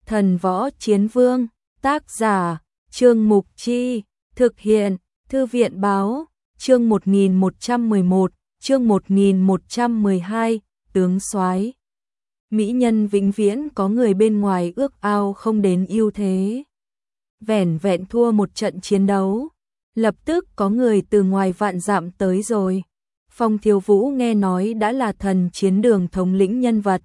Thần Võ Chiến Vương, tác giả, Trương Mục Chi, thực hiện, Thư viện Báo, chương 1111, chương 1112, tướng soái. Mỹ nhân vĩnh viễn có người bên ngoài ước ao không đến ưu thế. Vẻn vẹn thua một trận chiến đấu, lập tức có người từ ngoài vạn dặm tới rồi. Phong Thiếu Vũ nghe nói đã là thần chiến đường thống lĩnh nhân vật.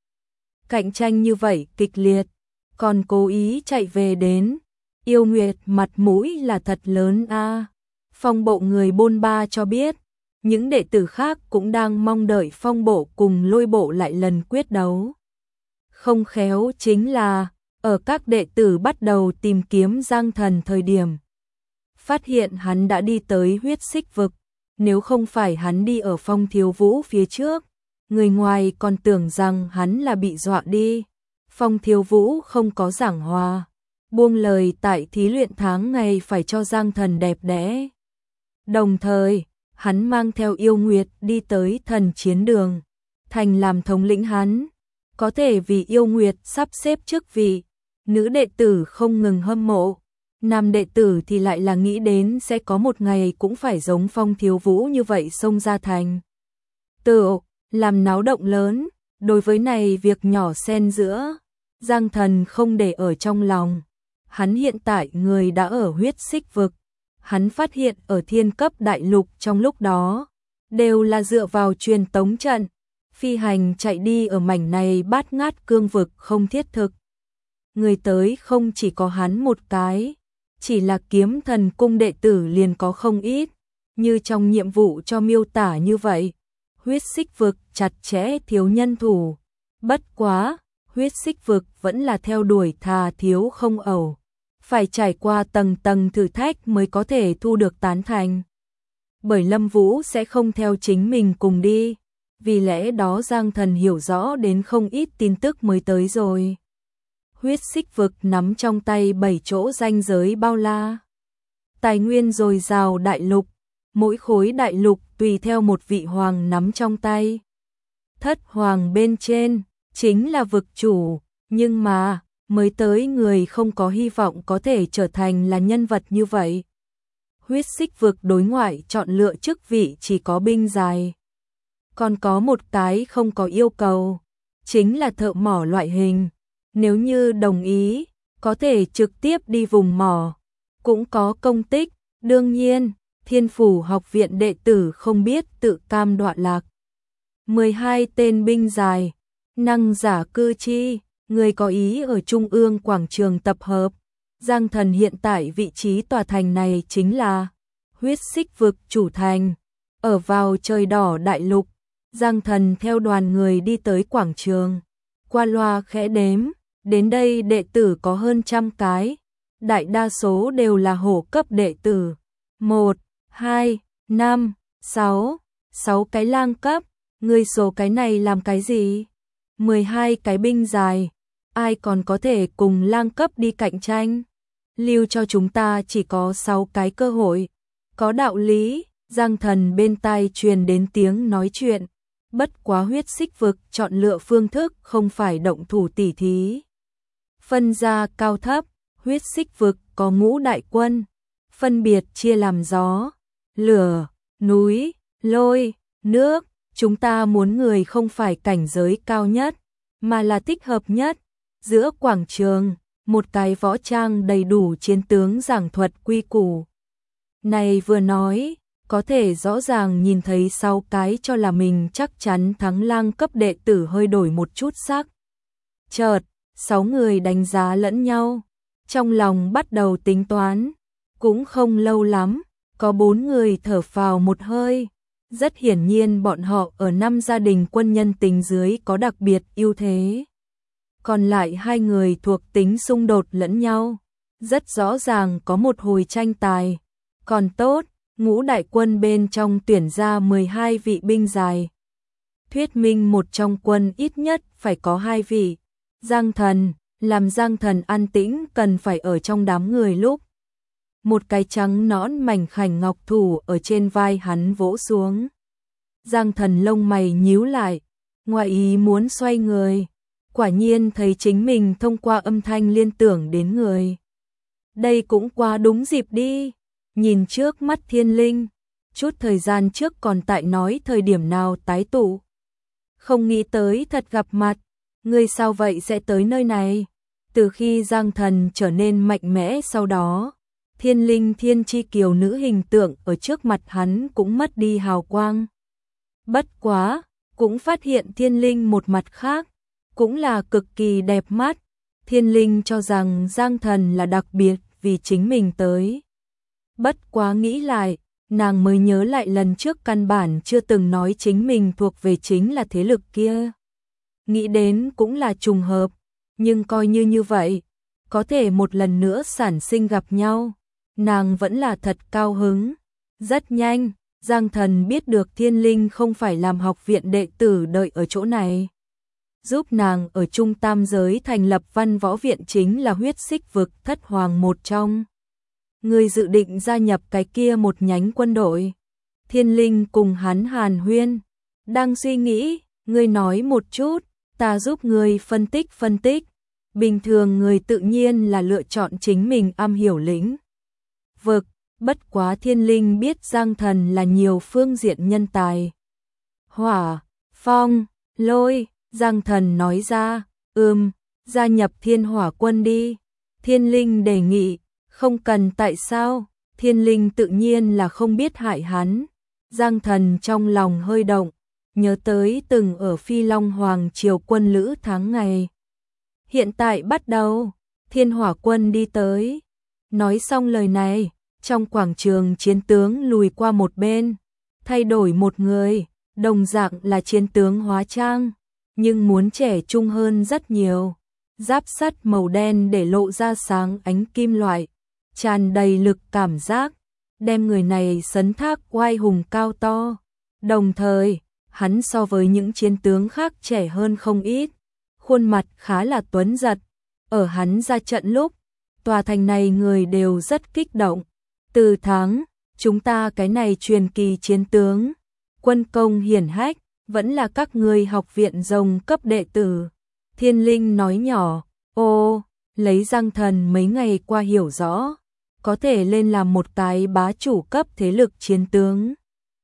Cạnh tranh như vậy kịch liệt, còn cố ý chạy về đến. Yêu Nguyệt mặt mũi là thật lớn a. Phong bộ người bôn ba cho biết, những đệ tử khác cũng đang mong đợi phong bộ cùng Lôi bộ lại lần quyết đấu. Không khéo chính là, ở các đệ tử bắt đầu tìm kiếm Giang Thần thời điểm, phát hiện hắn đã đi tới huyết xích vực. Nếu không phải hắn đi ở Phong Thiếu Vũ phía trước, người ngoài còn tưởng rằng hắn là bị dọa đi. Phong Thiếu Vũ không có giảng hòa, buông lời tại thí luyện tháng ngày phải cho Giang Thần đẹp đẽ. Đồng thời, hắn mang theo Yêu Nguyệt đi tới thần chiến đường, thành làm thống lĩnh hắn. Có thể vì Yêu Nguyệt sắp xếp chức vị, nữ đệ tử không ngừng hâm mộ. Nam đệ tử thì lại là nghĩ đến sẽ có một ngày cũng phải giống Phong Thiếu Vũ như vậy xông ra thành tựu, làm náo động lớn. Đối với này việc nhỏ xen giữa, Giang Thần không để ở trong lòng. Hắn hiện tại người đã ở huyết xích vực. Hắn phát hiện ở thiên cấp đại lục trong lúc đó, đều là dựa vào truyền tống trận. Phi hành chạy đi ở mảnh này bát ngát cương vực không thiết thực. Người tới không chỉ có hắn một cái, chỉ là Kiếm Thần cung đệ tử liền có không ít, như trong nhiệm vụ cho miêu tả như vậy. Huyết xích vực chặt chẽ thiếu nhân thủ, bất quá, huyết xích vực vẫn là theo đuổi thà thiếu không ẩu, phải trải qua tầng tầng thử thách mới có thể thu được tán thành. Bởi Lâm Vũ sẽ không theo chính mình cùng đi, vì lẽ đó Giang Thần hiểu rõ đến không ít tin tức mới tới rồi. Huyết xích vực nắm trong tay 7 chỗ ranh giới bao la. Tài nguyên dồi dào đại lục, mỗi khối đại lục tùy theo một vị hoàng nắm trong tay. Thất hoàng bên trên, chính là vực chủ, nhưng mà, mới tới người không có hy vọng có thể trở thành là nhân vật như vậy. Huyết xích vực đối ngoại chọn lựa chức vị chỉ có binh dài. Còn có một cái không có yêu cầu, chính là thợ mỏ loại hình. Nếu như đồng ý, có thể trực tiếp đi vùng mỏ, cũng có công tích. Đương nhiên, Thiên Phủ học viện đệ tử không biết tự cam đoạ lạc. 12 tên binh dài, năng giả cư chi, người có ý ở Trung ương quảng trường tập hợp. Giang Thần hiện tại vị trí tòa thành này chính là huyết xích vực chủ thành. Ở vào trời đỏ đại lục, Giang Thần theo đoàn người đi tới quảng trường. Qua loa khẽ đếm, đến đây đệ tử có hơn 100 cái. Đại đa số đều là hổ cấp đệ tử. 1, 2, 5, 6, 6 cái lang cấp. Người số cái này làm cái gì? 12 cái binh dài. Ai còn có thể cùng lang cấp đi cạnh tranh? Lưu cho chúng ta chỉ có 6 cái cơ hội. Có đạo lý, Giang Thần bên tai truyền đến tiếng nói chuyện. Bất quá huyết xích vực chọn lựa phương thức không phải động thủ tỉ thí. Phân ra cao thấp, huyết xích vực có ngũ đại quân, phân biệt chia làm gió, lửa, núi, lôi, nước. Chúng ta muốn người không phải cảnh giới cao nhất, mà là thích hợp nhất. Giữa quảng trường, một cái võ trang đầy đủ chiến tướng giảng thuật quy củ. Này vừa nói, có thể rõ ràng nhìn thấy 6 cái cho là mình chắc chắn thắng lang cấp đệ tử hơi đổi một chút sắc. Chợt, 6 người đánh giá lẫn nhau, trong lòng bắt đầu tính toán. Cũng không lâu lắm, có 4 người thở phào một hơi. Rất hiển nhiên bọn họ ở 5 gia đình quân nhân tính dưới có đặc biệt ưu thế. Còn lại 2 người thuộc tính xung đột lẫn nhau. Rất rõ ràng có một hồi tranh tài. Còn tốt, ngũ đại quân bên trong tuyển ra 12 vị binh dài. Thuyết minh một trong quân ít nhất phải có 2 vị. Giang Thần, làm Giang Thần an tĩnh cần phải ở trong đám người lúc. Một cái trắng nõn mảnh khảnh ngọc thủ ở trên vai hắn vỗ xuống. Giang Thần lông mày nhíu lại, ngoài ý muốn xoay người. quả nhiên thấy chính mình thông qua âm thanh liên tưởng đến người. Đây cũng quá đúng dịp đi, nhìn trước mắt Thiên Linh, chút thời gian trước còn tại nói thời điểm nào tái tụ. Không nghĩ tới thật gặp mặt, ngươi sao vậy sẽ tới nơi này? Từ khi Giang Thần trở nên mạnh mẽ sau đó, Thiên Linh thiên chi kiều nữ hình tượng ở trước mặt hắn cũng mất đi hào quang. Bất quá, cũng phát hiện Thiên Linh một mặt khác, cũng là cực kỳ đẹp mắt. Thiên Linh cho rằng Giang Thần là đặc biệt vì chính mình tới. Bất quá nghĩ lại, nàng mới nhớ lại lần trước căn bản chưa từng nói chính mình thuộc về chính là thế lực kia. Nghĩ đến cũng là trùng hợp, nhưng coi như vậy, có thể một lần nữa sản sinh gặp nhau, nàng vẫn là thật cao hứng. Rất nhanh, Giang Thần biết được Thiên Linh không phải làm học viện đệ tử đợi ở chỗ này. Giúp nàng ở Trung Tam Giới thành lập văn võ viện chính là huyết xích vực thất hoàng một trong. Người dự định gia nhập cái kia một nhánh quân đội. Thiên Linh cùng hắn hàn huyên, đang suy nghĩ, ngươi nói một chút, ta giúp ngươi phân tích. Bình thường người tự nhiên là lựa chọn chính mình am hiểu lĩnh vực, bất quá Thiên Linh biết Giang Thần là nhiều phương diện nhân tài. Hỏa, phong, lôi, Giang Thần nói ra, gia nhập Thiên Hỏa quân đi. Thiên Linh đề nghị, không cần tại sao, Thiên Linh tự nhiên là không biết hại hắn. Giang Thần trong lòng hơi động, nhớ tới từng ở Phi Long Hoàng Triều quân lữ tháng ngày. Hiện tại bắt đầu, Thiên Hỏa quân đi tới. Nói xong lời này, trong quảng trường chiến tướng lùi qua một bên, thay đổi một người, đồng dạng là chiến tướng hóa trang, nhưng muốn trẻ trung hơn rất nhiều. Giáp sắt màu đen để lộ ra sáng ánh kim loại, tràn đầy lực cảm giác, đem người này sấn thác oai hùng cao to. Đồng thời, hắn so với những chiến tướng khác trẻ hơn không ít, khuôn mặt khá là tuấn giật. Ở hắn ra trận lúc, tòa thành này người đều rất kích động. Từ tháng, chúng ta cái này truyền kỳ chiến tướng, quân công hiển hách, vẫn là các người học viện rồng cấp đệ tử. Thiên Linh nói nhỏ, lấy Giang Thần mấy ngày qua hiểu rõ, có thể lên làm một cái bá chủ cấp thế lực chiến tướng.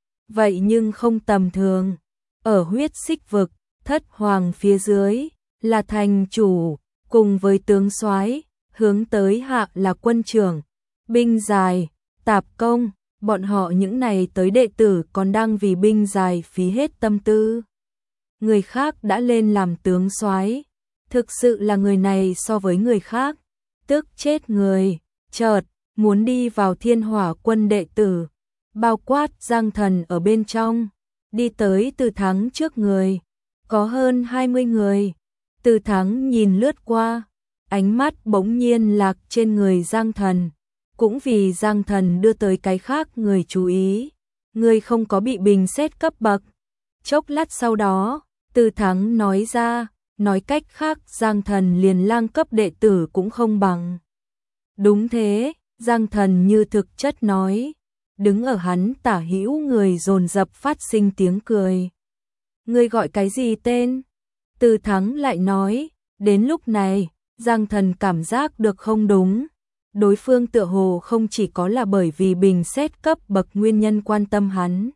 Vậy nhưng không tầm thường, ở huyết xích vực, thất hoàng phía dưới, là thành chủ, cùng với tướng soái, hướng tới hạ là quân trưởng, binh dài, tạp công, bọn họ những này tới đệ tử còn đang vì binh dài phí hết tâm tư. Người khác đã lên làm tướng soái, thực sự là người này so với người khác, tức chết người, chợt, muốn đi vào Thiên Hỏa quân đệ tử, bao quát Giang Thần ở bên trong, đi tới Từ Thắng trước người, có hơn 20 người. Từ Thắng nhìn lướt qua, ánh mắt bỗng nhiên lạc trên người Giang Thần, cũng vì Giang Thần đưa tới cái khác người chú ý, người không có bị bình xét cấp bậc. Chốc lát sau đó, Từ Thắng nói ra, nói cách khác Giang Thần liền lang cấp đệ tử cũng không bằng. Đúng thế, Giang Thần như thực chất nói, đứng ở hắn tả hữu người dồn dập phát sinh tiếng cười. Ngươi gọi cái gì tên? Từ Thắng lại nói, đến lúc này, Giang Thần cảm giác được không đúng. Đối phương tựa hồ không chỉ có là bởi vì bình xét cấp bậc nguyên nhân quan tâm hắn.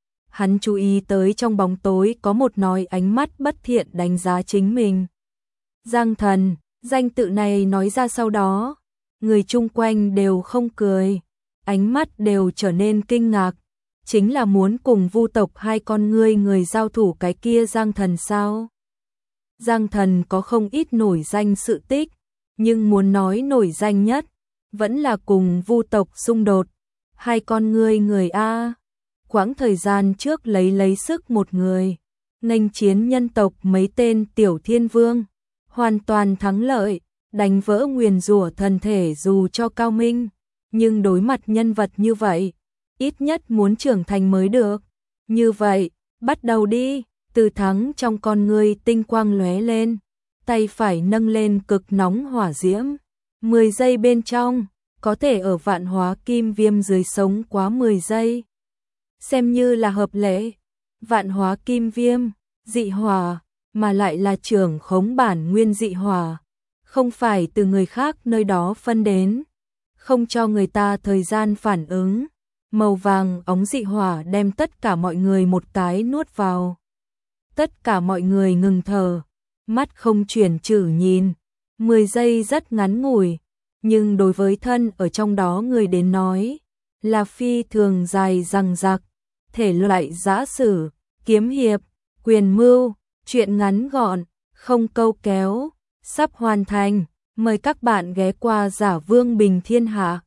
Hắn chú ý tới trong bóng tối có một nói ánh mắt bất thiện đánh giá chính mình. Giang Thần, danh tự này nói ra sau đó, người chung quanh đều không cười, ánh mắt đều trở nên kinh ngạc, chính là muốn cùng Vu tộc hai con người giao thủ cái kia Giang Thần sao? Giang Thần có không ít nổi danh sự tích, nhưng muốn nói nổi danh nhất, vẫn là cùng Vu tộc xung đột. Hai con người A, quãng thời gian trước lấy sức một người, nghênh chiến nhân tộc mấy tên tiểu thiên vương, hoàn toàn thắng lợi, đánh vỡ nguyền rủa thần thể dù cho cao minh, nhưng đối mặt nhân vật như vậy, ít nhất muốn trưởng thành mới được. Như vậy, bắt đầu đi. Từ Thắng trong con ngươi tinh quang lóe lên, tay phải nâng lên cực nóng hỏa diễm, 10 giây bên trong, có thể ở vạn hóa kim viêm dưới sống quá 10 giây. Xem như là hợp lệ. Vạn hóa kim viêm, dị hỏa, mà lại là trưởng khống bản nguyên dị hỏa, không phải từ người khác nơi đó phân đến, không cho người ta thời gian phản ứng. Màu vàng ống dị hỏa đem tất cả mọi người một cái nuốt vào. Tất cả mọi người ngừng thở, mắt không chuyển chử nhìn. 10 giây rất ngắn ngủi, nhưng đối với thân ở trong đó người đến nói, là phi thường dài dằng dặc, thể loại giã sử, kiếm hiệp, quyền mưu, chuyện ngắn gọn, không câu kéo, sắp hoàn thành. Mời các bạn ghé qua Giả Vương Bình Thiên Hạ.